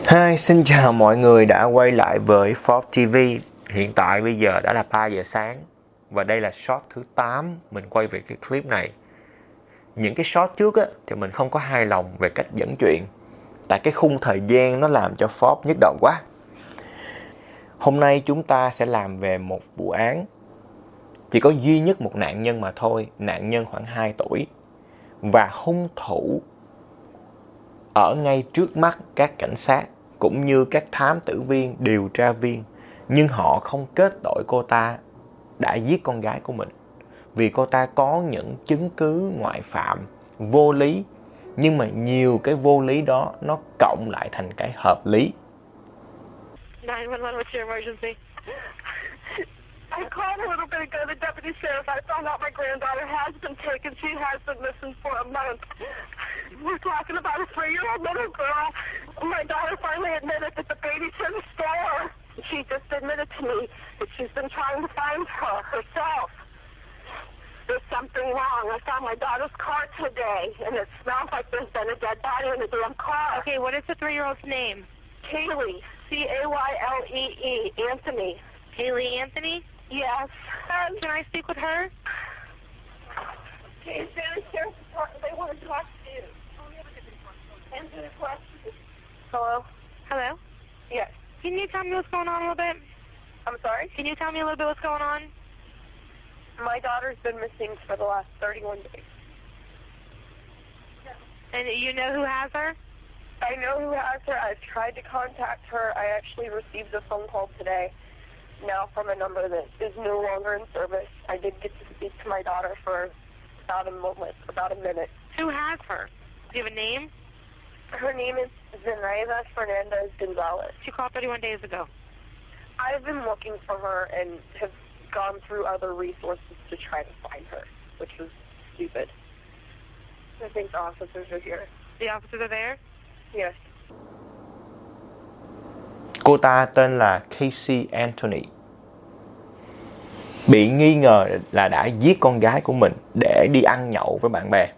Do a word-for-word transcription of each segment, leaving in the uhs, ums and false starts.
Hi, xin chào mọi người đã quay lại với Forbes ti vi. Hiện tại bây giờ đã là ba giờ sáng và đây là short thứ tám mình quay về cái clip này. Những cái short trước á, thì mình không có hài lòng về cách dẫn chuyện, tại cái khung thời gian nó làm cho Forbes nhức đầu quá. Hôm nay chúng ta sẽ làm về một vụ án. Chỉ có duy nhất một nạn nhân mà thôi, nạn nhân khoảng hai tuổi. Và hung thủ ở ngay trước mắt các cảnh sát cũng như các thám tử viên, điều tra viên. Nhưng họ không kết tội cô ta đã giết con gái của mình, vì cô ta có những chứng cứ ngoại phạm vô lý. Nhưng mà nhiều cái vô lý đó nó cộng lại thành cái hợp lý. nine one one, what's your emergency? I called a little bit ago, the deputy sheriff. I found out my granddaughter has been taken. She has been missing for a month. We're talking about a three-year-old little girl. My daughter finally admitted that the baby's in the store. She just admitted to me that she's been trying to find her herself. There's something wrong. I found my daughter's car today, and it smells like there's been a dead body in the damn car. Okay, what is the three-year-old's name? Kaylee, C A Y L E E, Anthony. Kaylee Anthony? Yes. Um, can I speak with her? Okay, Santa Sheriff's Department, they want to talk to you. Answer the question. Hello? Hello? Yes. Can you tell me what's going on a little bit? I'm sorry? Can you tell me a little bit what's going on? My daughter's been missing for the last thirty-one days. And you know who has her? I know who has her. I've tried to contact her. I actually received a phone call today now from a number that is no longer in service. I did get to speak to my daughter for about a moment, about a minute. Who has her? Do you have a name? Her name is Zenaida Fernandez Gonzalez. She called thirty-one days ago. I've been looking for her and have gone through other resources to try to find her, which was stupid. I think the officers are here. The officers are there? Yes. Cô ta tên là Casey Anthony, bị nghi ngờ là đã giết con gái của mình để đi ăn nhậu với bạn bè.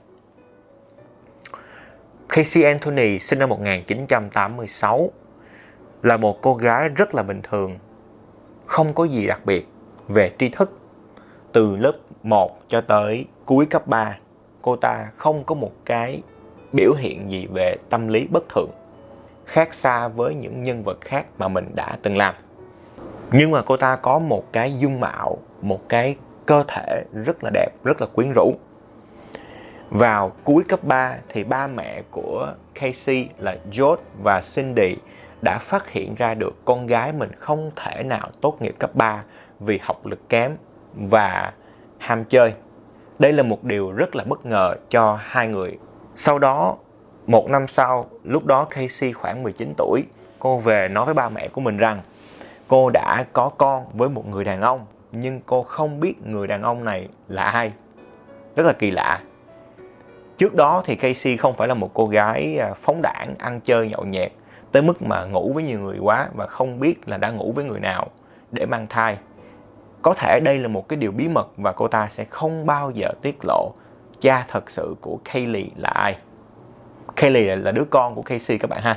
Casey Anthony sinh năm một nghìn chín trăm tám mươi sáu, là một cô gái rất là bình thường, không có gì đặc biệt về tri thức. Từ lớp một cho tới cuối cấp ba, cô ta không có một cái biểu hiện gì về tâm lý bất thường, khác xa với những nhân vật khác mà mình đã từng làm. Nhưng mà cô ta có một cái dung mạo, một cái cơ thể rất là đẹp, rất là quyến rũ. Vào cuối cấp ba thì ba mẹ của Casey là George và Cindy đã phát hiện ra được con gái mình không thể nào tốt nghiệp cấp ba vì học lực kém và ham chơi. Đây là một điều rất là bất ngờ cho hai người. Sau đó, một năm sau, lúc đó Casey khoảng mười chín tuổi, cô về nói với ba mẹ của mình rằng cô đã có con với một người đàn ông, nhưng cô không biết người đàn ông này là ai. Rất là kỳ lạ. Trước đó thì Casey không phải là một cô gái phóng đãng, ăn chơi nhậu nhẹt tới mức mà ngủ với nhiều người quá và không biết là đã ngủ với người nào để mang thai. Có thể đây là một cái điều bí mật và cô ta sẽ không bao giờ tiết lộ cha thật sự của Kaylee là ai. Kaylee là đứa con của Casey các bạn ha.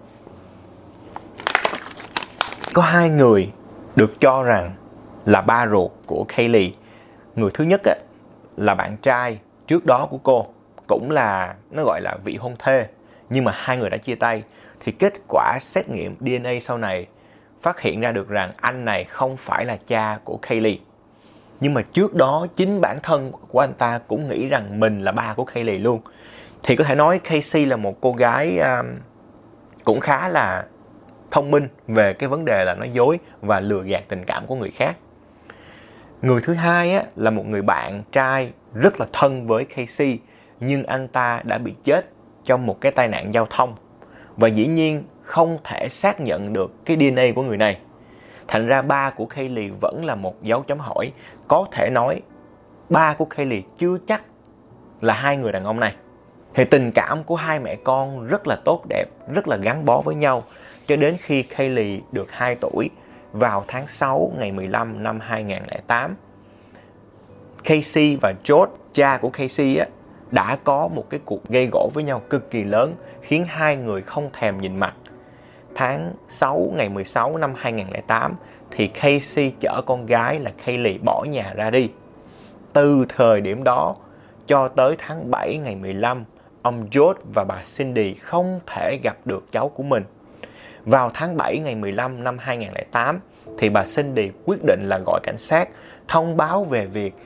Có hai người được cho rằng là ba ruột của Kaylee. Người thứ nhất á, là bạn trai trước đó của cô, cũng là nó gọi là vị hôn thê, nhưng mà hai người đã chia tay. Thì kết quả xét nghiệm đê en a sau này phát hiện ra được rằng anh này không phải là cha của Kaylee. Nhưng mà trước đó chính bản thân của anh ta cũng nghĩ rằng mình là ba của Kaylee luôn. Thì có thể nói Casey là một cô gái um, cũng khá là thông minh về cái vấn đề là nói dối và lừa gạt tình cảm của người khác. Người thứ hai á, là một người bạn trai rất là thân với Casey, nhưng anh ta đã bị chết trong một cái tai nạn giao thông. Và dĩ nhiên không thể xác nhận được cái đê en a của người này. Thành ra ba của Kaylee vẫn là một dấu chấm hỏi. Có thể nói ba của Kaylee chưa chắc là hai người đàn ông này. Thì tình cảm của hai mẹ con rất là tốt đẹp, rất là gắn bó với nhau. Cho đến khi Kaylee được hai tuổi, vào tháng sáu ngày mười lăm năm hai nghìn không trăm lẻ tám, Casey và George, cha của Casey á, đã có một cái cuộc gây gổ với nhau cực kỳ lớn, khiến hai người không thèm nhìn mặt. tháng sáu ngày mười sáu năm hai nghìn lẻ tám thì Casey chở con gái là Kaylee bỏ nhà ra đi. Từ thời điểm đó cho tới tháng bảy ngày mười lăm, ông George và bà Cindy không thể gặp được cháu của mình. Vào tháng bảy ngày mười lăm năm hai nghìn lẻ tám thì bà Cindy quyết định là gọi cảnh sát thông báo về việc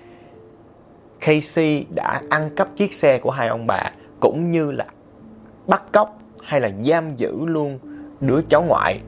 Casey đã ăn cắp chiếc xe của hai ông bà, cũng như là bắt cóc hay là giam giữ luôn đứa cháu ngoại.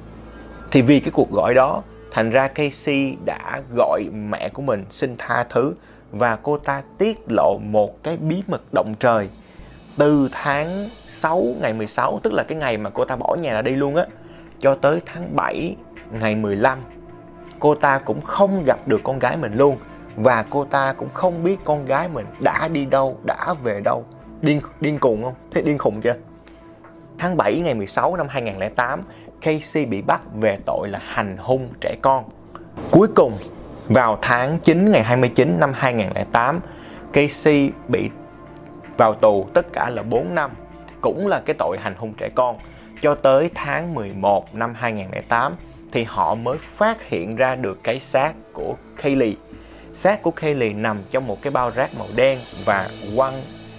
Thì vì cái cuộc gọi đó, thành ra Casey đã gọi mẹ của mình xin tha thứ, và cô ta tiết lộ một cái bí mật động trời. Từ tháng sáu ngày mười sáu, tức là cái ngày mà cô ta bỏ nhà ra đi luôn á, cho tới tháng bảy ngày mười lăm, cô ta cũng không gặp được con gái mình luôn. Và cô ta cũng không biết con gái mình đã đi đâu, đã về đâu. Điên, điên khùng không? Thế điên khùng chưa? Tháng bảy ngày mười sáu năm hai nghìn lẻ tám, Casey bị bắt về tội là hành hung trẻ con. Cuối cùng, vào tháng chín ngày hai mươi chín năm hai nghìn lẻ tám, Casey bị vào tù tất cả là bốn năm, cũng là cái tội hành hung trẻ con. Cho tới tháng mười một năm hai nghìn lẻ tám thì họ mới phát hiện ra được cái xác của Kaylee. Xác của Kaylee nằm trong một cái bao rác màu đen và quăng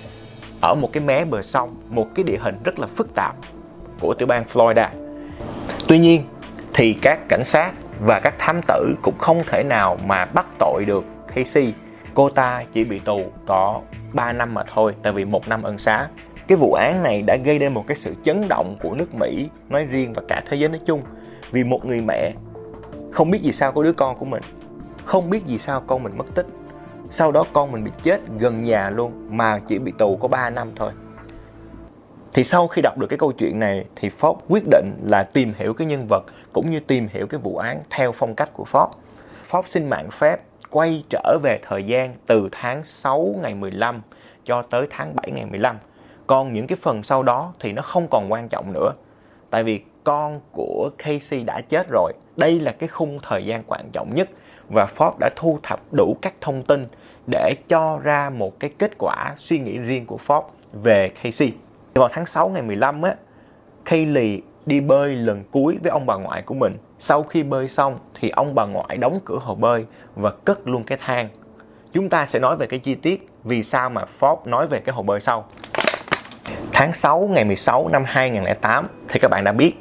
ở một cái mé bờ sông, một cái địa hình rất là phức tạp của tiểu bang Florida. Tuy nhiên thì các cảnh sát và các thám tử cũng không thể nào mà bắt tội được Casey. Cô ta chỉ bị tù có ba năm mà thôi, tại vì một năm ân xá. Cái vụ án này đã gây nên một cái sự chấn động của nước Mỹ nói riêng và cả thế giới nói chung. Vì một người mẹ không biết vì sao có đứa con của mình, không biết vì sao con mình mất tích, sau đó con mình bị chết gần nhà luôn, mà chỉ bị tù có ba năm thôi. Thì sau khi đọc được cái câu chuyện này thì Forbes quyết định là tìm hiểu cái nhân vật cũng như tìm hiểu cái vụ án theo phong cách của Forbes. Forbes xin mạng phép quay trở về thời gian từ tháng sáu ngày mười lăm cho tới tháng bảy ngày mười lăm. Còn những cái phần sau đó thì nó không còn quan trọng nữa, tại vì con của Casey đã chết rồi. Đây là cái khung thời gian quan trọng nhất, và Forbes đã thu thập đủ các thông tin để cho ra một cái kết quả suy nghĩ riêng của Forbes về Casey. Vào tháng sáu ngày mười lăm á, Kaylee đi bơi lần cuối với ông bà ngoại của mình. Sau khi bơi xong thì ông bà ngoại đóng cửa hồ bơi và cất luôn cái thang. Chúng ta sẽ nói về cái chi tiết vì sao mà Forbes nói về cái hồ bơi sau. Tháng sáu ngày mười sáu năm hai nghìn lẻ tám thì các bạn đã biết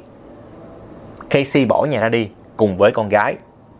Casey bỏ nhà ra đi cùng với con gái.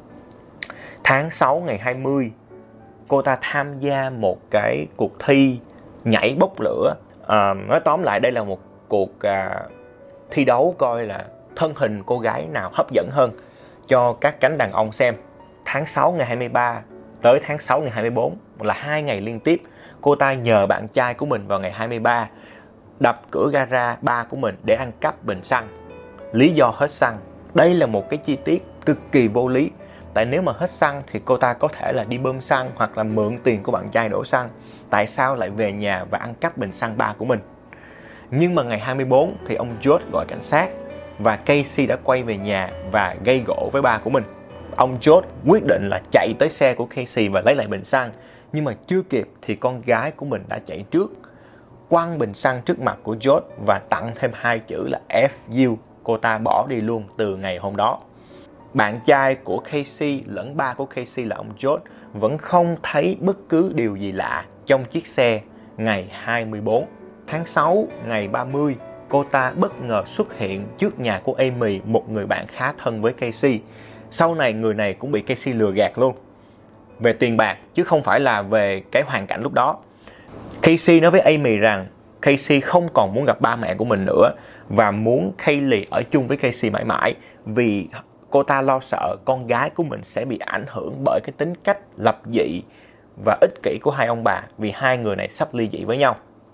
Tháng sáu ngày hai mươi, cô ta tham gia một cái cuộc thi nhảy bốc lửa. À, nói tóm lại đây là một cuộc à, thi đấu coi là thân hình cô gái nào hấp dẫn hơn cho các cánh đàn ông xem. Tháng sáu ngày hai mươi ba tới tháng sáu ngày hai mươi bốn là hai ngày liên tiếp, cô ta nhờ bạn trai của mình vào ngày hai mươi ba đập cửa gara ba của mình để ăn cắp bình xăng. Lý do hết xăng. Đây là một cái chi tiết cực kỳ vô lý. Tại nếu mà hết xăng thì cô ta có thể là đi bơm xăng hoặc là mượn tiền của bạn trai đổ xăng. Tại sao lại về nhà và ăn cắp bình xăng ba của mình? Nhưng mà ngày hai mươi bốn thì ông George gọi cảnh sát và Casey đã quay về nhà và gây gổ với ba của mình. Ông George quyết định là chạy tới xe của Casey và lấy lại bình xăng. Nhưng mà chưa kịp thì con gái của mình đã chạy trước, quăng bình xăng trước mặt của George và tặng thêm hai chữ là F U. Cô ta bỏ đi luôn từ ngày hôm đó. Bạn trai của Casey lẫn ba của Casey là ông George vẫn không thấy bất cứ điều gì lạ trong chiếc xe ngày hai mươi bốn. Tháng sáu ngày ba mươi, cô ta bất ngờ xuất hiện trước nhà của Amy, một người bạn khá thân với Casey. Sau này người này cũng bị Casey lừa gạt luôn về tiền bạc, chứ không phải là về cái hoàn cảnh lúc đó. Casey nói với Amy rằng Casey không còn muốn gặp ba mẹ của mình nữa và muốn Kaylee ở chung với Casey mãi mãi, vì cô ta lo sợ con gái của mình sẽ bị ảnh hưởng bởi cái tính cách lập dị và ích kỷ của hai ông bà, vì hai người này sắp ly dị với nhau.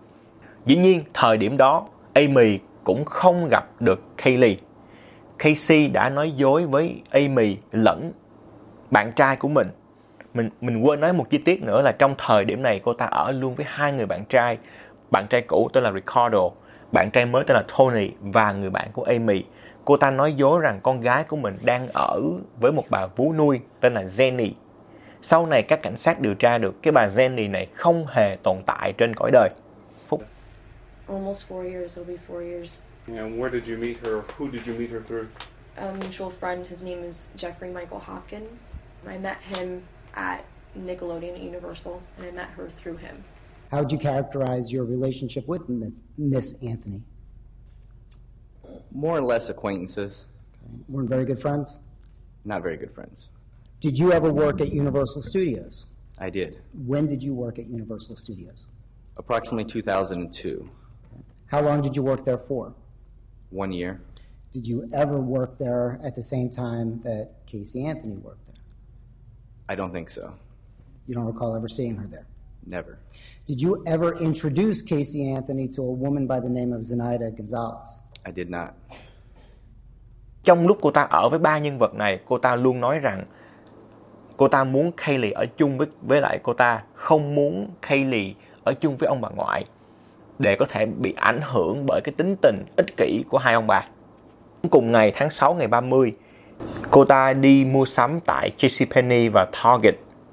Dĩ nhiên, thời điểm đó, Amy cũng không gặp được Kaylee. Casey đã nói dối với Amy lẫn bạn trai của mình. Mình, mình quên nói một chi tiết nữa là trong thời điểm này cô ta ở luôn với hai người bạn trai. Bạn trai cũ tên là Ricardo, bạn trai mới tên là Tony và người bạn của Amy. Cô ta nói dối rằng con gái của mình đang ở với một bà vú nuôi tên là Jenny. Sau này các cảnh sát điều tra được cái bà Jenny này không hề tồn tại trên cõi đời. Phúc. Almost four years, it'll be four years And where did you meet her? Who did you meet her through? A mutual friend, his name is Jeffrey Michael Hopkins. I met him at Nickelodeon at Universal, and I met her through him. How would you characterize your relationship with Miss Anthony? More or less acquaintances. Weren't very good friends? Not very good friends. Did you ever work at Universal Studios? I did. When did you work at Universal Studios? Approximately two thousand two. How long did you work there for? One year. Did you ever work there at the same time that Casey Anthony worked there? I don't think so. You don't recall ever seeing her there? Never. Did you ever introduce Casey Anthony to a woman by the name of Zenaida Gonzalez? I did not. Trong lúc cô ta ở với ba nhân vật này, cô ta luôn nói rằng cô ta muốn Kaylee ở chung với, với lại cô ta, không muốn Kaylee ở chung với ông bà ngoại để có thể bị ảnh hưởng bởi cái tính tình ích kỷ của hai ông bà. Cùng ngày tháng sáu ngày ba mươi, cô ta đi mua sắm tại JCPenney và Target.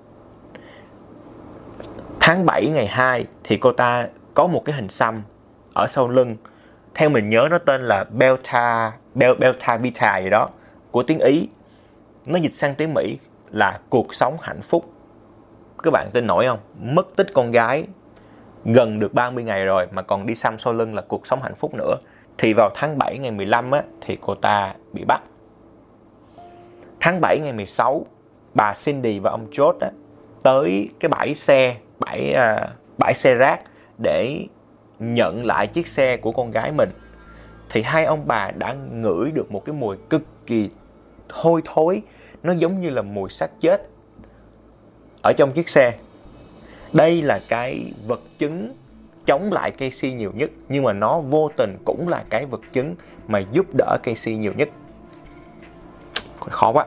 Tháng bảy ngày hai thì cô ta có một cái hình xăm ở sau lưng. Theo mình nhớ nó tên là Belta, Bel, Belta Vita gì đó, của tiếng Ý. Nó dịch sang tiếng Mỹ là cuộc sống hạnh phúc. Các bạn tin nổi không? Mất tích con gái gần được ba mươi ngày rồi mà còn đi xăm sau lưng là cuộc sống hạnh phúc nữa. Thì vào tháng bảy ngày mười lăm á, thì cô ta bị bắt. Tháng bảy ngày mười sáu, bà Cindy và ông George á, tới cái bãi xe, bãi, uh, bãi xe rác để nhận lại chiếc xe của con gái mình. Thì hai ông bà đã ngửi được một cái mùi cực kỳ hôi thối, nó giống như là mùi xác chết ở trong chiếc xe. Đây là cái vật chứng chống lại Casey nhiều nhất, nhưng mà nó vô tình cũng là cái vật chứng mà giúp đỡ Casey nhiều nhất. Khó quá.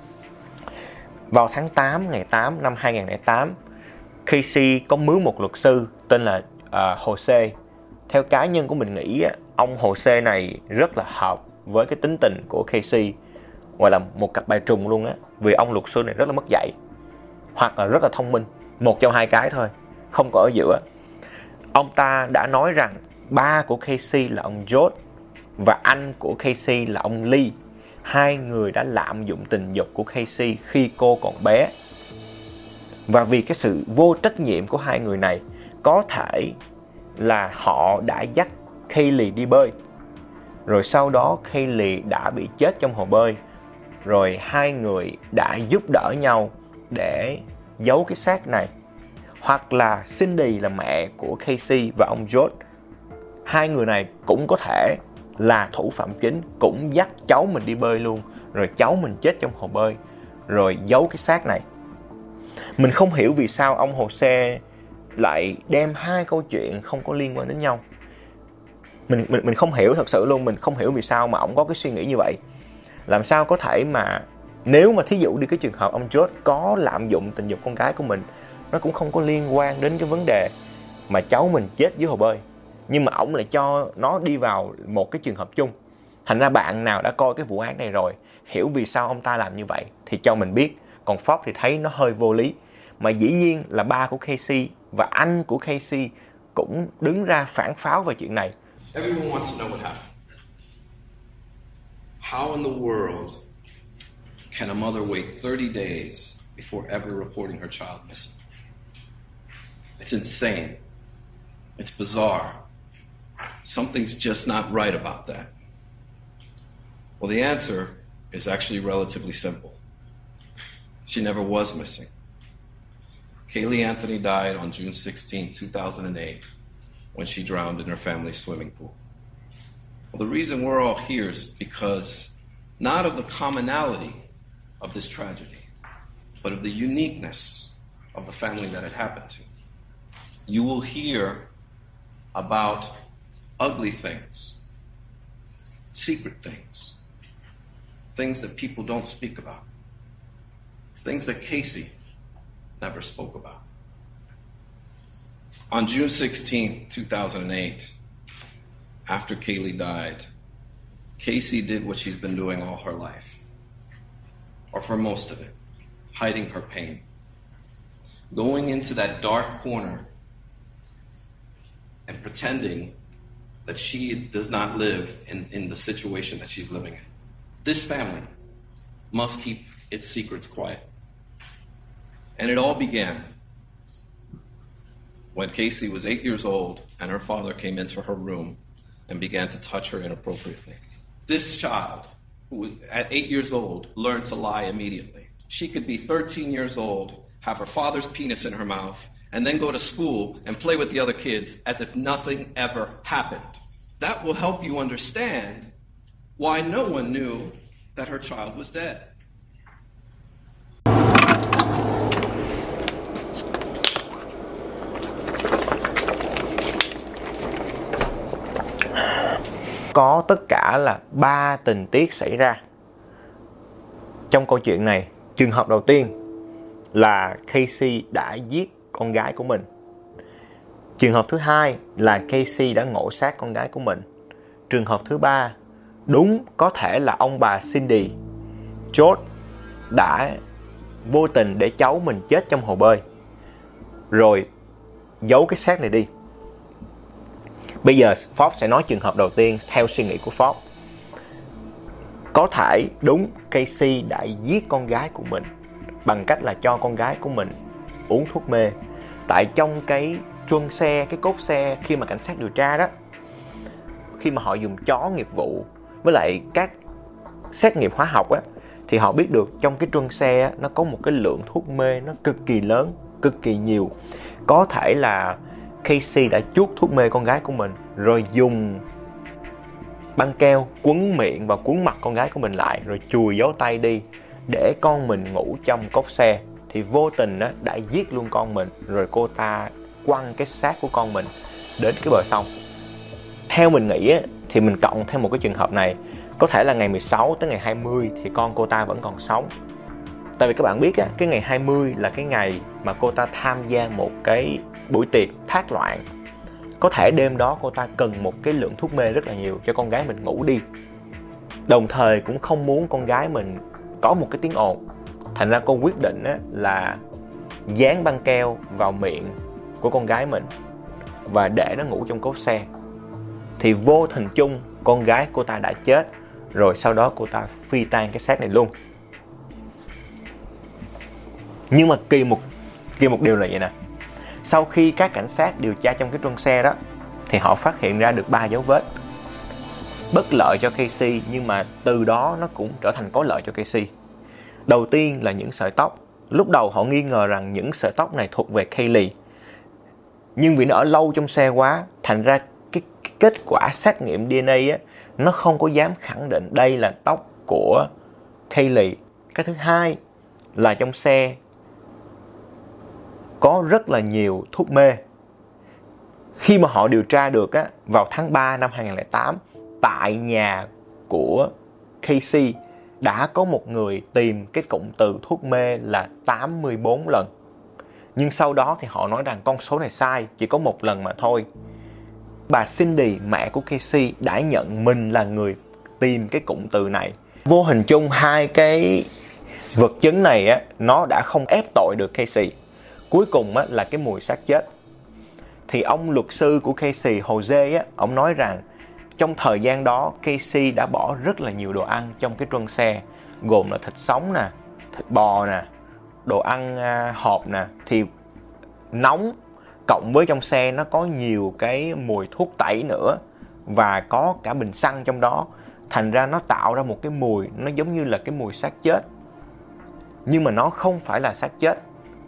Vào tháng tám, ngày tám năm hai không không tám, Casey có mướn một luật sư tên là uh, Jose. Theo cá nhân của mình nghĩ, ông Jose này rất là hợp với cái tính tình của Casey, gọi là một cặp bài trùng luôn á, vì ông luật sư này rất là mất dạy, hoặc là rất là thông minh, một trong hai cái thôi, không có ở giữa. Ông ta đã nói rằng ba của Casey là ông George và anh của Casey là ông Lee. Hai người đã lạm dụng tình dục của Casey khi cô còn bé. Và vì cái sự vô trách nhiệm của hai người này, có thể là họ đã dắt Kaylee đi bơi. Rồi sau đó Kaylee đã bị chết trong hồ bơi. Rồi hai người đã giúp đỡ nhau để giấu cái xác này. Hoặc là Cindy là mẹ của Casey và ông George. Hai người này cũng có thể là thủ phạm chính, cũng dắt cháu mình đi bơi luôn. Rồi cháu mình chết trong hồ bơi. Rồi giấu cái xác này. Mình không hiểu vì sao ông Jose lại đem hai câu chuyện không có liên quan đến nhau. Mình, mình, mình không hiểu thật sự luôn. Mình không hiểu vì sao mà ông có cái suy nghĩ như vậy. Làm sao có thể mà nếu mà thí dụ đi cái trường hợp ông George có lạm dụng tình dục con gái của mình, nó cũng không có liên quan đến cái vấn đề mà cháu mình chết dưới hồ bơi, nhưng mà ổng lại cho nó đi vào một cái trường hợp chung. Thành ra bạn nào đã coi cái vụ án này rồi, hiểu vì sao ông ta làm như vậy thì cho mình biết. Còn Fox thì thấy nó hơi vô lý. Mà dĩ nhiên là ba của Casey và anh của Casey cũng đứng ra phản pháo về chuyện này. Everyone wants to know what happened. How in the world can a mother wait thirty days before ever reporting her child missing? It's insane. It's bizarre. Something's just not right about that. Well, the answer is actually relatively simple. She never was missing. Kaylee Anthony died on June sixteenth, two thousand eight, when she drowned in her family's swimming pool. Well, the reason we're all here is because not of the commonality of this tragedy, but of the uniqueness of the family that it happened to. You will hear about ugly things, secret things, things that people don't speak about, things that Casey never spoke about. On June sixteenth, two thousand eight, after Kaylee died, Casey did what she's been doing all her life, or for most of it, hiding her pain, going into that dark corner and pretending that she does not live in, in the situation that she's living in. This family must keep its secrets quiet. And it all began when Casey was eight years old and her father came into her room and began to touch her inappropriately. This child, who at eight years old, learned to lie immediately. She could be thirteen years old, have her father's penis in her mouth, and then go to school and play with the other kids as if nothing ever happened. That will help you understand why no one knew that her child was dead. Có tất cả là ba tình tiết xảy ra trong câu chuyện này. Trường hợp đầu tiên là Casey đã giết con gái của mình. Trường hợp thứ hai là Casey đã ngộ sát con gái của mình. Trường hợp thứ ba, đúng có thể là ông bà Cindy, George đã vô tình để cháu mình chết trong hồ bơi, rồi giấu cái xác này đi. Bây giờ Forbes sẽ nói trường hợp đầu tiên theo suy nghĩ của Forbes. Có thể đúng Casey đã giết con gái của mình bằng cách là cho con gái của mình uống thuốc mê. Tại trong cái truân xe, cái cốp xe khi mà cảnh sát điều tra đó, khi mà họ dùng chó nghiệp vụ với lại các xét nghiệm hóa học á, thì họ biết được trong cái truân xe á, nó có một cái lượng thuốc mê nó cực kỳ lớn, cực kỳ nhiều. Có thể là Casey đã chuốt thuốc mê con gái của mình rồi dùng băng keo quấn miệng và quấn mặt con gái của mình lại, rồi chùi dấu tay đi để con mình ngủ trong cốp xe, thì vô tình á, đã giết luôn con mình, rồi cô ta quăng cái xác của con mình đến cái bờ sông. Theo mình nghĩ á, thì mình cộng thêm một cái trường hợp này, có thể là ngày mười sáu tới ngày hai mươi thì con cô ta vẫn còn sống. Tại vì các bạn biết á, cái ngày hai mươi là cái ngày mà cô ta tham gia một cái buổi tiệc thác loạn. Có thể đêm đó cô ta cần một cái lượng thuốc mê rất là nhiều cho con gái mình ngủ đi. Đồng thời cũng không muốn con gái mình có một cái tiếng ồn. Thành ra cô quyết định á, là dán băng keo vào miệng của con gái mình và để nó ngủ trong cốp xe. Thì vô tình chung con gái cô ta đã chết, rồi sau đó cô ta phi tan cái xác này luôn. Nhưng mà kỳ một, kỳ một điều là vậy nè. Sau khi các cảnh sát điều tra trong cái truân xe đó, thì họ phát hiện ra được ba dấu vết bất lợi cho Casey, nhưng mà từ đó nó cũng trở thành có lợi cho Casey. Đầu tiên là những sợi tóc. Lúc đầu họ nghi ngờ rằng những sợi tóc này thuộc về Kaylee, nhưng vì nó ở lâu trong xe quá, thành ra cái, cái kết quả xét nghiệm đê en a á, nó không có dám khẳng định đây là tóc của Kaylee. Cái thứ hai là trong xe có rất là nhiều thuốc mê. Khi mà họ điều tra được á, vào tháng ba năm hai không không tám, tại nhà của Casey đã có một người tìm cái cụm từ thuốc mê là tám mươi bốn lần. Nhưng sau đó thì họ nói rằng con số này sai, chỉ có một lần mà thôi. Bà Cindy, mẹ của Casey, đã nhận mình là người tìm cái cụm từ này. Vô hình chung hai cái vật chứng này á, nó đã không ép tội được Casey. Cuối cùng á, là cái mùi xác chết. Thì ông luật sư của Casey, Jose á, ông nói rằng trong thời gian đó Casey đã bỏ rất là nhiều đồ ăn trong cái truân xe, gồm là thịt sống nè, thịt bò nè, đồ ăn uh, hộp nè. Thì nóng cộng với trong xe nó có nhiều cái mùi thuốc tẩy nữa, và có cả bình xăng trong đó. Thành ra nó tạo ra một cái mùi, nó giống như là cái mùi xác chết, nhưng mà nó không phải là xác chết.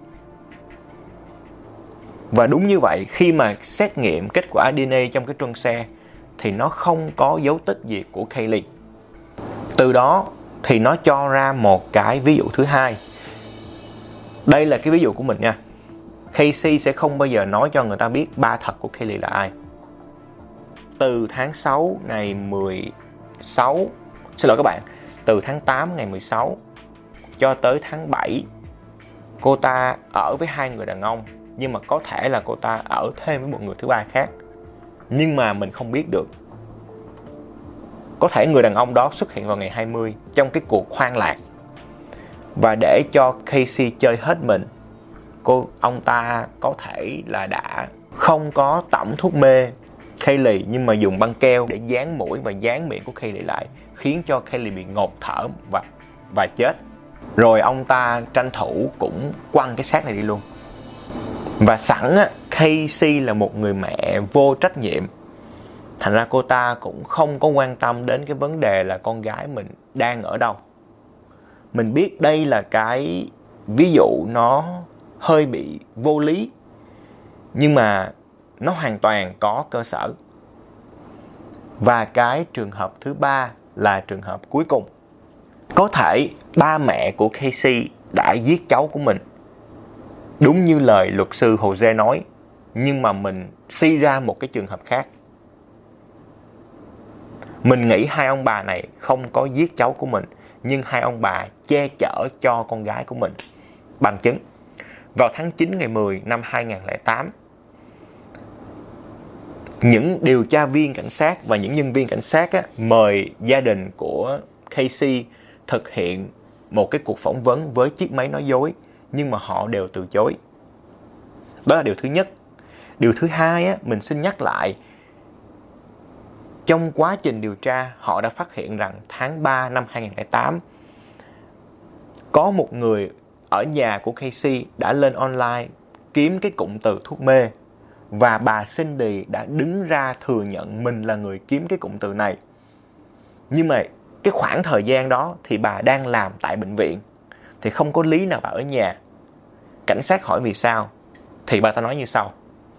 Và đúng như vậy, khi mà xét nghiệm kết quả đê en a trong cái truân xe thì nó không có dấu tích gì của Kaylee. Từ đó thì nó cho ra một cái ví dụ thứ hai. Đây là cái ví dụ của mình nha. Casey sẽ không bao giờ nói cho người ta biết ba thật của Kaylee là ai. Từ tháng sáu ngày mười sáu, xin lỗi các bạn, từ tháng tám ngày mười sáu cho tới tháng bảy, cô ta ở với hai người đàn ông, nhưng mà có thể là cô ta ở thêm với một người thứ ba khác, nhưng mà mình không biết được. Có thể người đàn ông đó xuất hiện vào ngày hai mươi trong cái cuộc hoang lạc, và để cho Casey chơi hết mình, cô ông ta có thể là đã không có tẩm thuốc mê Kaylee nhưng mà dùng băng keo để dán mũi và dán miệng của Kaylee lại, khiến cho Kaylee bị ngộp thở và và chết. Rồi ông ta tranh thủ cũng quăng cái xác này đi luôn. Và sẵn á, Casey là một người mẹ vô trách nhiệm, thành ra cô ta cũng không có quan tâm đến cái vấn đề là con gái mình đang ở đâu. Mình biết đây là cái ví dụ nó hơi bị vô lý, nhưng mà nó hoàn toàn có cơ sở. Và cái trường hợp thứ ba là trường hợp cuối cùng. Có thể ba mẹ của Casey đã giết cháu của mình, đúng như lời luật sư Jose nói, nhưng mà mình suy ra một cái trường hợp khác. Mình nghĩ hai ông bà này không có giết cháu của mình, nhưng hai ông bà che chở cho con gái của mình. Bằng chứng, vào tháng chín ngày mười năm hai nghìn không trăm lẻ tám, những điều tra viên cảnh sát và những nhân viên cảnh sát á, mời gia đình của Casey thực hiện một cái cuộc phỏng vấn với chiếc máy nói dối, nhưng mà họ đều từ chối. Đó là điều thứ nhất. Điều thứ hai á, mình xin nhắc lại, trong quá trình điều tra họ đã phát hiện rằng tháng ba năm hai nghìn không trăm lẻ tám có một người ở nhà của Casey đã lên online kiếm cái cụm từ thuốc mê, và bà Cindy đã đứng ra thừa nhận mình là người kiếm cái cụm từ này. Nhưng mà cái khoảng thời gian đó thì bà đang làm tại bệnh viện, thì không có lý nào bà ở nhà. Cảnh sát hỏi vì sao, thì bà ta nói như sau: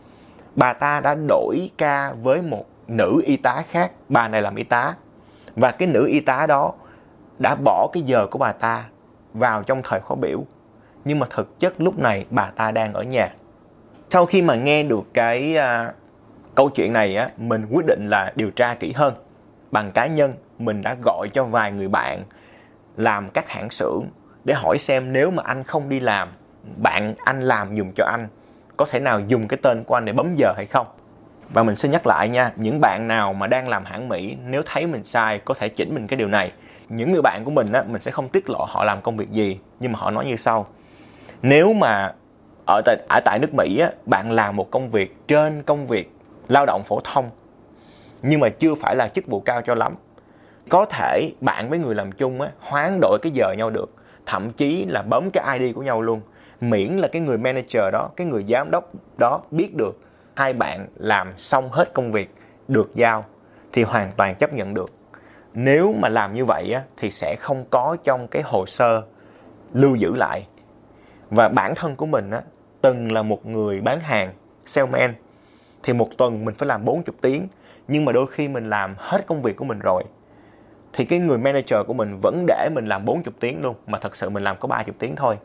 bà ta đã đổi ca với một nữ y tá khác, bà này làm y tá, và cái nữ y tá đó đã bỏ cái giờ của bà ta vào trong thời khóa biểu, nhưng mà thực chất lúc này bà ta đang ở nhà. Sau khi mà nghe được cái uh, câu chuyện này á, mình quyết định là điều tra kỹ hơn. Bằng cá nhân, mình đã gọi cho vài người bạn làm các hãng xưởng để hỏi xem nếu mà anh không đi làm, bạn anh làm dùng cho anh, có thể nào dùng cái tên của anh để bấm giờ hay không. Và mình xin nhắc lại nha, những bạn nào mà đang làm hãng Mỹ, nếu thấy mình sai có thể chỉnh mình cái điều này. Những người bạn của mình á, mình sẽ không tiết lộ họ làm công việc gì, nhưng mà họ nói như sau: nếu mà ở tại, ở tại nước Mỹ á, bạn làm một công việc trên công việc lao động phổ thông, nhưng mà chưa phải là chức vụ cao cho lắm, có thể bạn với người làm chung á, hoán đổi cái giờ nhau được, thậm chí là bấm cái i đê của nhau luôn, miễn là cái người manager đó, cái người giám đốc đó biết được hai bạn làm xong hết công việc được giao thì hoàn toàn chấp nhận được. Nếu mà làm như vậy á, thì sẽ không có trong cái hồ sơ lưu giữ lại. Và bản thân của mình á, từng là một người bán hàng, salesman, thì một tuần mình phải làm bốn mươi tiếng, nhưng mà đôi khi mình làm hết công việc của mình rồi thì cái người manager của mình vẫn để mình làm bốn mươi tiếng luôn, mà thật sự mình làm có ba mươi tiếng thôi.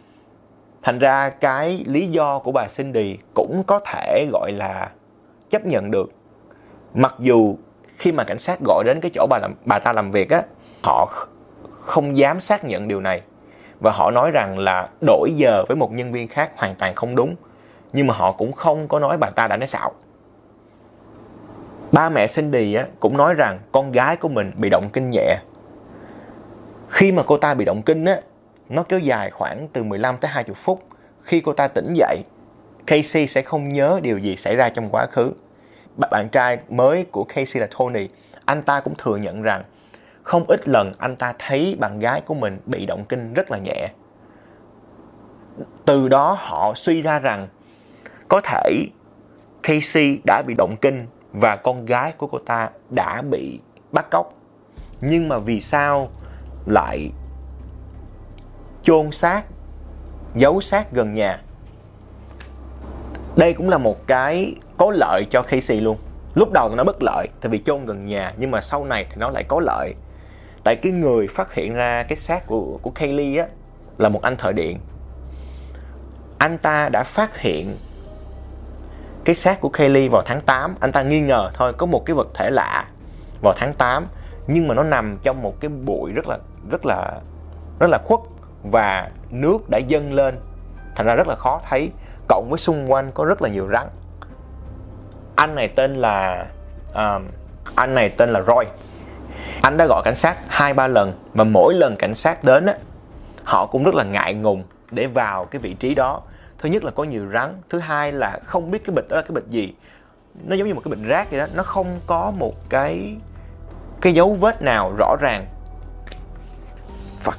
Thành ra cái lý do của bà Cindy cũng có thể gọi là chấp nhận được. Mặc dù khi mà cảnh sát gọi đến cái chỗ bà, làm, bà ta làm việc á, họ không dám xác nhận điều này. Và họ nói rằng là đổi giờ với một nhân viên khác hoàn toàn không đúng. Nhưng mà họ cũng không có nói bà ta đã nói xạo. Ba mẹ Cindy á, cũng nói rằng con gái của mình bị động kinh nhẹ. Khi mà cô ta bị động kinh á, nó kéo dài khoảng từ mười lăm tới hai mươi phút. Khi cô ta tỉnh dậy, Casey sẽ không nhớ điều gì xảy ra trong quá khứ. Bạn trai mới của Casey là Tony, anh ta cũng thừa nhận rằng không ít lần anh ta thấy bạn gái của mình bị động kinh rất là nhẹ. Từ đó họ suy ra rằng có thể Casey đã bị động kinh và con gái của cô ta đã bị bắt cóc. Nhưng mà vì sao lại chôn xác, giấu xác gần nhà? Đây cũng là một cái có lợi cho Casey luôn. Lúc đầu nó bất lợi tại vì chôn gần nhà, nhưng mà sau này thì nó lại có lợi. Tại cái người phát hiện ra cái xác của, của Kaylee á, là một anh thợ điện. Anh ta đã phát hiện cái xác của Kaylee vào tháng tám. Anh ta nghi ngờ thôi có một cái vật thể lạ vào tháng tám, nhưng mà nó nằm trong một cái bụi rất là rất là rất là khuất và nước đã dâng lên, thành ra rất là khó thấy, cộng với xung quanh có rất là nhiều rắn. Anh này tên là um, anh này tên là Roy. Anh đã gọi cảnh sát hai ba lần, và mỗi lần cảnh sát đến á, họ cũng rất là ngại ngùng để vào cái vị trí đó. Thứ nhất là có nhiều rắn, thứ hai là không biết cái bịch đó là cái bịch gì. nó giống như một cái bịch rác vậy đó, nó không có một cái cái dấu vết nào rõ ràng. Fuck.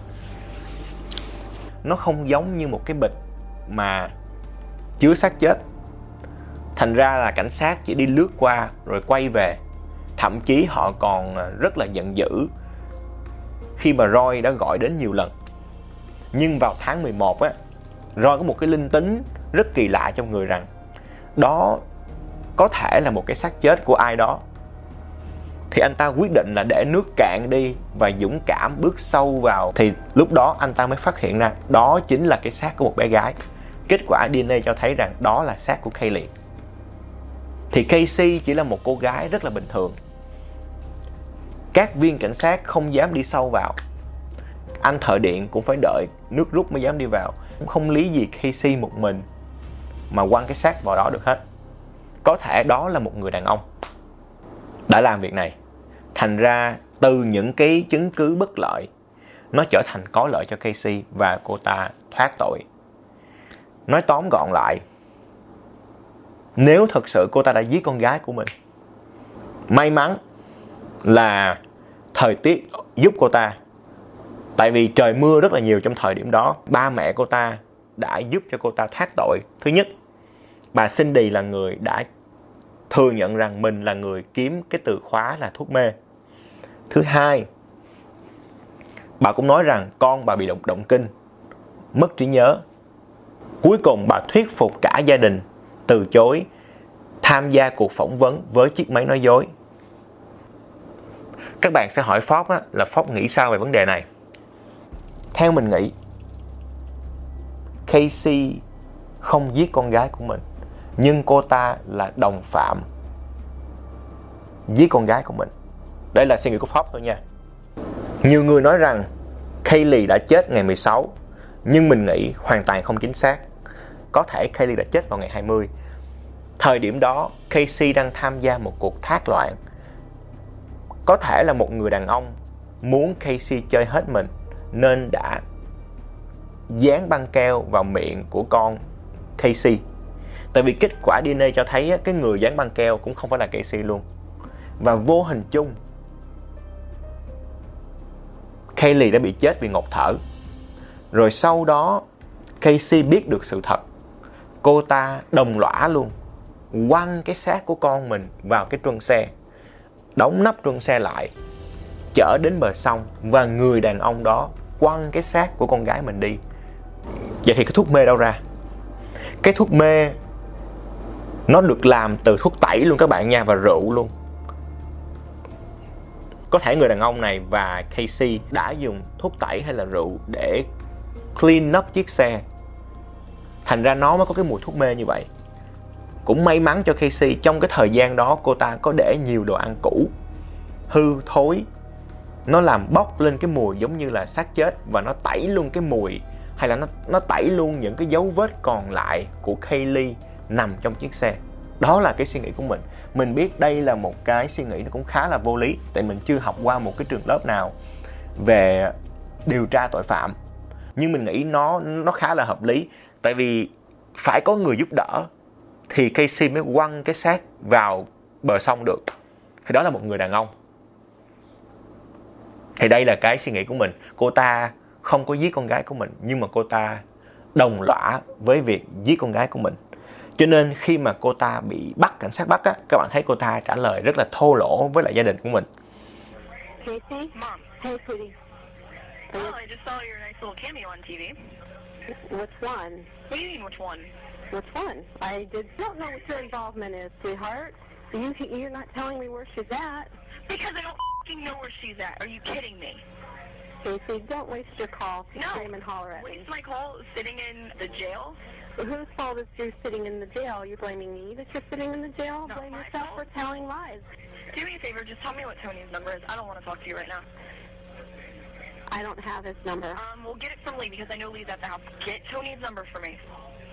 Nó không giống như một cái bịch mà chứa xác chết. Thành ra là cảnh sát chỉ đi lướt qua rồi quay về. Thậm chí họ còn rất là giận dữ khi mà Roy đã gọi đến nhiều lần. Nhưng vào tháng mười một á, Roy có một cái linh tính rất kỳ lạ trong người rằng đó có thể là một cái xác chết của ai đó. Thì anh ta quyết định là để nước cạn đi và dũng cảm bước sâu vào. Thì lúc đó anh ta mới phát hiện ra đó chính là cái xác của một bé gái. Kết quả đê en a cho thấy rằng đó là xác của Kaylee. Thì Casey chỉ là một cô gái rất là bình thường. Các viên cảnh sát không dám đi sâu vào. Anh thợ điện cũng phải đợi nước rút mới dám đi vào. Cũng không lý gì Casey một mình mà quăng cái xác vào đó được hết. Có thể đó là một người đàn ông đã làm việc này. Thành ra từ những cái chứng cứ bất lợi, nó trở thành có lợi cho Casey và cô ta thoát tội. Nói tóm gọn lại, nếu thật sự cô ta đã giết con gái của mình, may mắn là thời tiết giúp cô ta. Tại vì trời mưa rất là nhiều trong thời điểm đó. Ba mẹ cô ta đã giúp cho cô ta thoát tội. Thứ nhất, bà Cindy là người đã thừa nhận rằng mình là người kiếm cái từ khóa là thuốc mê. Thứ hai, bà cũng nói rằng con bà bị động, động kinh, mất trí nhớ. Cuối cùng bà thuyết phục cả gia đình từ chối tham gia cuộc phỏng vấn với chiếc máy nói dối. Các bạn sẽ hỏi Fox á, là Fox nghĩ sao về vấn đề này? Theo mình nghĩ, Casey không giết con gái của mình, nhưng cô ta là đồng phạm giết con gái của mình. Đây là suy nghĩ của Fox thôi nha. Nhiều người nói rằng Kaylee đã chết ngày mười sáu, nhưng mình nghĩ hoàn toàn không chính xác. Có thể Kaylee đã chết vào ngày hai mươi. Thời điểm đó, Casey đang tham gia một cuộc thác loạn. Có thể là một người đàn ông muốn Casey chơi hết mình, nên đã dán băng keo vào miệng của con Casey. Tại vì kết quả đê en a cho thấy cái người dán băng keo cũng không phải là Casey luôn. Và vô hình chung, Kaylee đã bị chết vì ngộp thở. Rồi sau đó, Casey biết được sự thật. Cô ta đồng lõa luôn, quăng cái xác của con mình vào cái truân xe, đóng nắp truân xe lại, chở đến bờ sông, và người đàn ông đó quăng cái xác của con gái mình đi. Vậy thì cái thuốc mê đâu ra? Cái thuốc mê nó được làm từ thuốc tẩy luôn các bạn nha, và rượu luôn. Có thể người đàn ông này và Casey đã dùng thuốc tẩy hay là rượu để clean up chiếc xe. Thành ra nó mới có cái mùi thuốc mê như vậy. Cũng may mắn cho Casey, trong cái thời gian đó cô ta có để nhiều đồ ăn cũ, hư thối. Nó làm bốc lên cái mùi giống như là xác chết, và nó tẩy luôn cái mùi, hay là nó, nó tẩy luôn những cái dấu vết còn lại của Kaylee nằm trong chiếc xe. Đó là cái suy nghĩ của mình. Mình biết đây là một cái suy nghĩ nó cũng khá là vô lý, tại mình chưa học qua một cái trường lớp nào về điều tra tội phạm. Nhưng mình nghĩ nó, nó khá là hợp lý. Tại vì phải có người giúp đỡ thì Casey mới quăng cái xác vào bờ sông được. Thì đó là một người đàn ông. Thì đây là cái suy nghĩ của mình. Cô ta không có giết con gái của mình, nhưng mà cô ta đồng lõa với việc giết con gái của mình. Cho nên khi mà cô ta bị bắt, cảnh sát bắt á, các bạn thấy cô ta trả lời rất là thô lỗ với lại gia đình của mình. Casey? Mom. Hey, sweetie. Oh, I just saw your nice little cameo on T V. Which one? What do you mean, which one? Which one? I did not know what your involvement is, sweetheart. You, you're not telling me where she's at. Because I don't f***ing know where she's at. Are you kidding me? Casey, don't waste your call to no. scream and holler at waste me. My call sitting in the jail? Whose fault is you sitting in the jail? You're blaming me that you're sitting in the jail? Not Blame yourself fault. For telling lies. Do me a favor, just tell me what Tony's number is. I don't want to talk to you right now. I don't have his number. Um, we'll get it from Lee because I know Lee's at the house. Get Tony's number for me.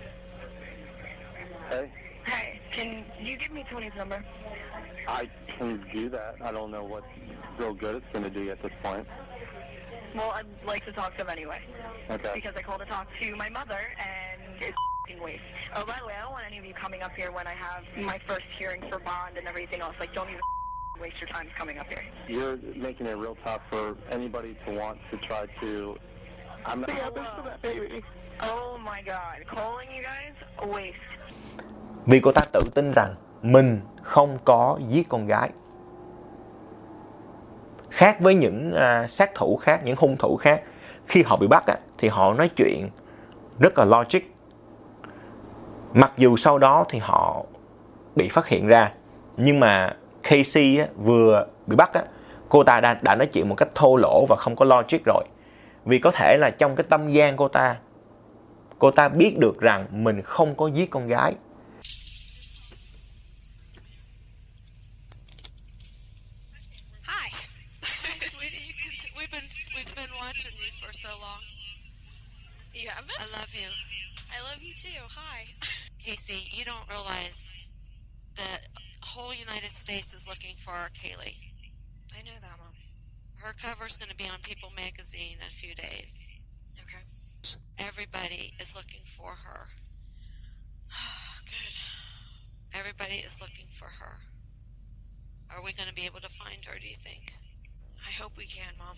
Hey. Hey, can you give me Tony's number? I can do that. I don't know what real good it's going to do at this point. Well, I'd like to talk to him anyway. Okay. Because I called to talk to my mother, and it's waste. Oh, by the way, I don't want any of you coming up here when I have my first hearing for bond and everything else. Like, don't even waste your time coming up here. You're making it real tough for anybody to want to try to... I'm not... Yeah, for that baby. Oh my God, calling you guys a waste. Vì cô ta tự tin rằng mình không có giết con gái. Khác với những uh, sát thủ khác, những hung thủ khác, khi họ bị bắt á, thì họ nói chuyện rất là logic. Mặc dù sau đó thì họ bị phát hiện ra, nhưng mà Casey á, vừa bị bắt á, cô ta đã, đã nói chuyện một cách thô lỗ và không có logic rồi. Vì có thể là trong cái tâm gian cô ta, cô ta biết được rằng mình không có giết con gái. Hi. Sweetie, you can, we've been we've been watching you for so long. You haven't? I love you. I love you too. Hi. Casey, you don't realize that whole United States is looking for our Kaylee. I know that, Mom. Her cover's going to be on People magazine in a few days. Okay. Everybody is looking for her. Good. Everybody is looking for her. Are we going to be able to find her, do you think? I hope we can, Mom.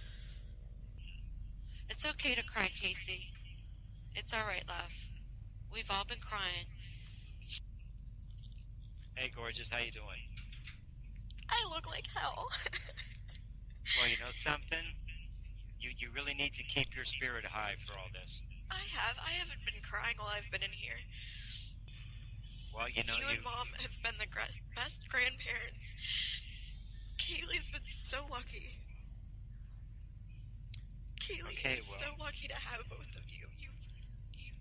It's okay to cry, Casey. It's all right, love. We've all been crying. Hey, gorgeous, how you doing? I look like hell. Well, you know something? You you really need to keep your spirit high for all this. I have. I haven't been crying while I've been in here. Well, you know you, you... and Mom have been the gr- best grandparents. Kaylee's been so lucky. Kaylee Okay, is well. so lucky to have both of you. You, you.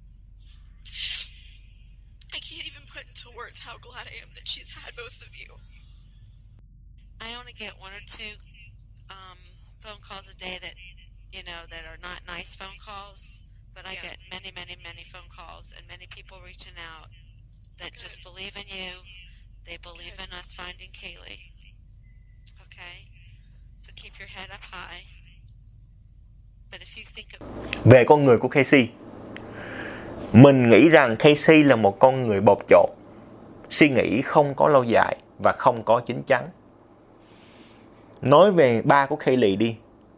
I can't even put into words how glad I am that she's had both of you. I only get one or two um, phone calls a day that, you know, that are not nice phone calls, but I Yeah. get many, many, many phone calls and many people reaching out that Good. just believe in you. They believe Good. in us finding Kaylee. Okay? So keep your head up high. But if you think of... Về con người của Casey, mình nghĩ rằng Casey là một con người bột chột, suy nghĩ không có lâu dài và không có chín chắn. Nói về ba của Kaylee đi.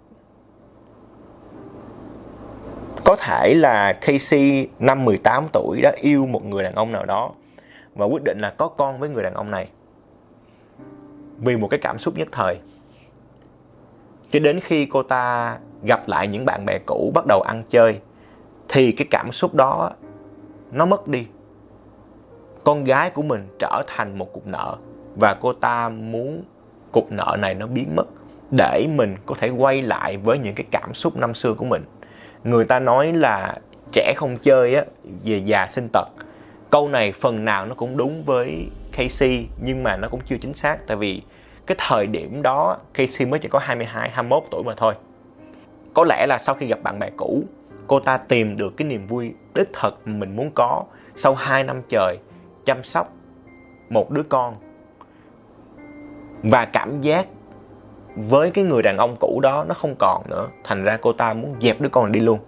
Có thể là Casey năm mười tám tuổi đã yêu một người đàn ông nào đó và quyết định là có con với người đàn ông này vì một cái cảm xúc nhất thời. Cho đến khi cô ta gặp lại những bạn bè cũ, bắt đầu ăn chơi, thì cái cảm xúc đó nó mất đi. Con gái của mình trở thành một cục nợ và cô ta muốn cục nợ này nó biến mất để mình có thể quay lại với những cái cảm xúc năm xưa của mình. Người ta nói là trẻ không chơi á, về già sinh tật. Câu này phần nào nó cũng đúng với Casey, nhưng mà nó cũng chưa chính xác. Tại vì cái thời điểm đó Casey mới chỉ có hai mươi hai, hai mươi mốt tuổi mà thôi. Có lẽ là sau khi gặp bạn bè cũ, cô ta tìm được cái niềm vui đích thực mình muốn có sau hai năm trời chăm sóc một đứa con. Và cảm giác với cái người đàn ông cũ đó nó không còn nữa. Thành ra cô ta muốn dẹp đứa con này đi luôn.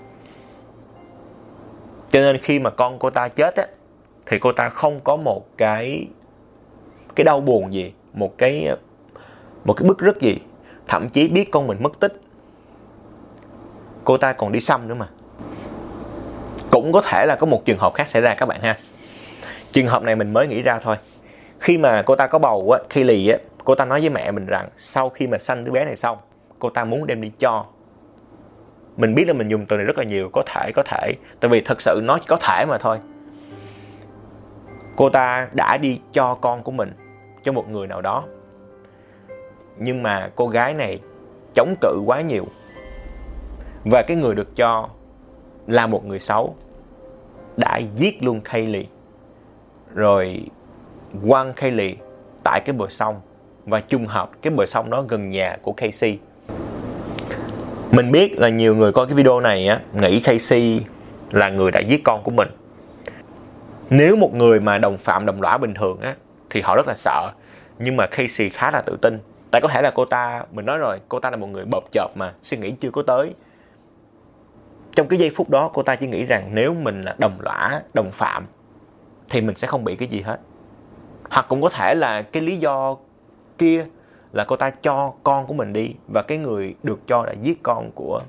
Cho nên khi mà con cô ta chết á, thì cô ta không có một cái cái đau buồn gì, một cái một cái bứt rứt gì. Thậm chí biết con mình mất tích, cô ta còn đi xăm nữa mà. Cũng có thể là có một trường hợp khác xảy ra các bạn ha. Trường hợp này mình mới nghĩ ra thôi. Khi mà cô ta có bầu á, Kaylee á, cô ta nói với mẹ mình rằng sau khi mà sanh đứa bé này xong, cô ta muốn đem đi cho. Mình biết là mình dùng từ này rất là nhiều, có thể, có thể. Tại vì thật sự nó chỉ có thể mà thôi. Cô ta đã đi cho con của mình cho một người nào đó. Nhưng mà cô gái này chống cự quá nhiều. Và cái người được cho là một người xấu, đã giết luôn Kaylee, rồi quăng Kaylee tại cái bờ sông. Và trùng hợp cái bờ sông đó gần nhà của Casey. Mình biết là nhiều người coi cái video này á, nghĩ Casey là người đã giết con của mình. Nếu một người mà đồng phạm đồng lõa bình thường á, thì họ rất là sợ. Nhưng mà Casey khá là tự tin. Tại có thể là cô ta, mình nói rồi, cô ta là một người bợp chợp mà, suy nghĩ chưa có tới. trong cái giây phút đó cô ta chỉ nghĩ rằng nếu mình là đồng lõa, đồng phạm thì mình sẽ không bị cái gì hết. Hoặc cũng có thể là cái lý do kia là cô ta cho con của mình đi và cái người được cho đã giết con của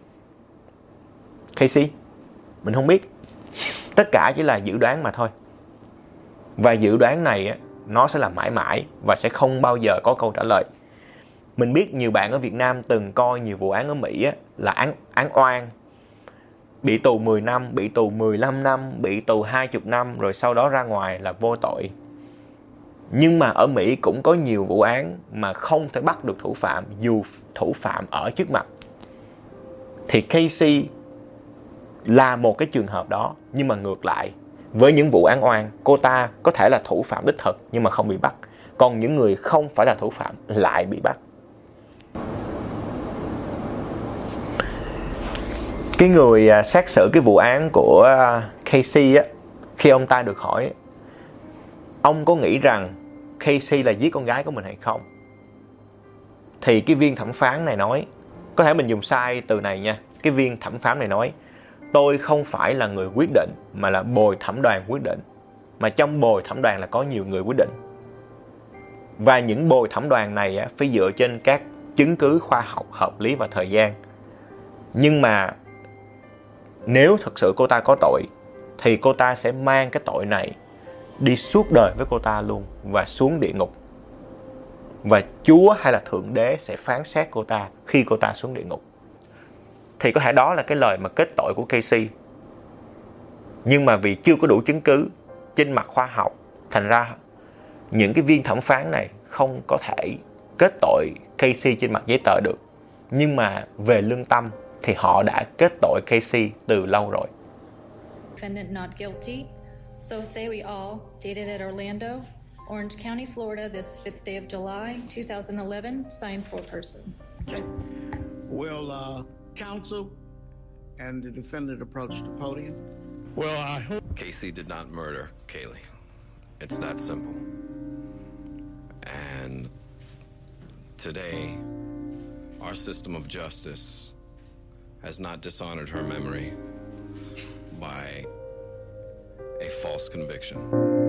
Casey. Mình không biết. Tất cả chỉ là dự đoán mà thôi. Và dự đoán này á, nó sẽ là mãi mãi và sẽ không bao giờ có câu trả lời. Mình biết nhiều bạn ở Việt Nam từng coi nhiều vụ án ở Mỹ á, là án, án oan. Bị tù mười năm, bị tù mười lăm năm, bị tù hai mươi năm, rồi sau đó ra ngoài là vô tội. Nhưng mà ở Mỹ cũng có nhiều vụ án mà không thể bắt được thủ phạm dù thủ phạm ở trước mặt. Thì Casey là một cái trường hợp đó. Nhưng mà ngược lại, với những vụ án oan, cô ta có thể là thủ phạm đích thực nhưng mà không bị bắt. Còn những người không phải là thủ phạm lại bị bắt. Cái người xét xử cái vụ án của Casey á, khi ông ta được hỏi ông có nghĩ rằng Casey là giết con gái của mình hay không, thì cái viên thẩm phán này nói, có thể mình dùng sai từ này nha, cái viên thẩm phán này nói tôi không phải là người quyết định mà là bồi thẩm đoàn quyết định. Mà trong bồi thẩm đoàn là có nhiều người quyết định. Và những bồi thẩm đoàn này á, phải dựa trên các chứng cứ khoa học, hợp lý và thời gian. Nhưng mà nếu thực sự cô ta có tội thì cô ta sẽ mang cái tội này đi suốt đời với cô ta luôn và xuống địa ngục. Và Chúa hay là Thượng Đế sẽ phán xét cô ta khi cô ta xuống địa ngục. Thì có thể đó là cái lời mà kết tội của Casey. Nhưng mà vì chưa có đủ chứng cứ trên mặt khoa học, thành ra những cái viên thẩm phán này không có thể kết tội Casey trên mặt giấy tờ được. Nhưng mà về lương tâm thì họ đã kết tội Casey từ lâu rồi. Defendant not guilty. So say we all dated at Orlando, Orange County, Florida, this fifth day of July, two thousand eleven, signed for person. Okay. Will uh, counsel and the defendant approach the podium? Well, I hope Casey did not murder Kaylee. It's that simple. And today, our system of justice has not dishonored her memory by a false conviction.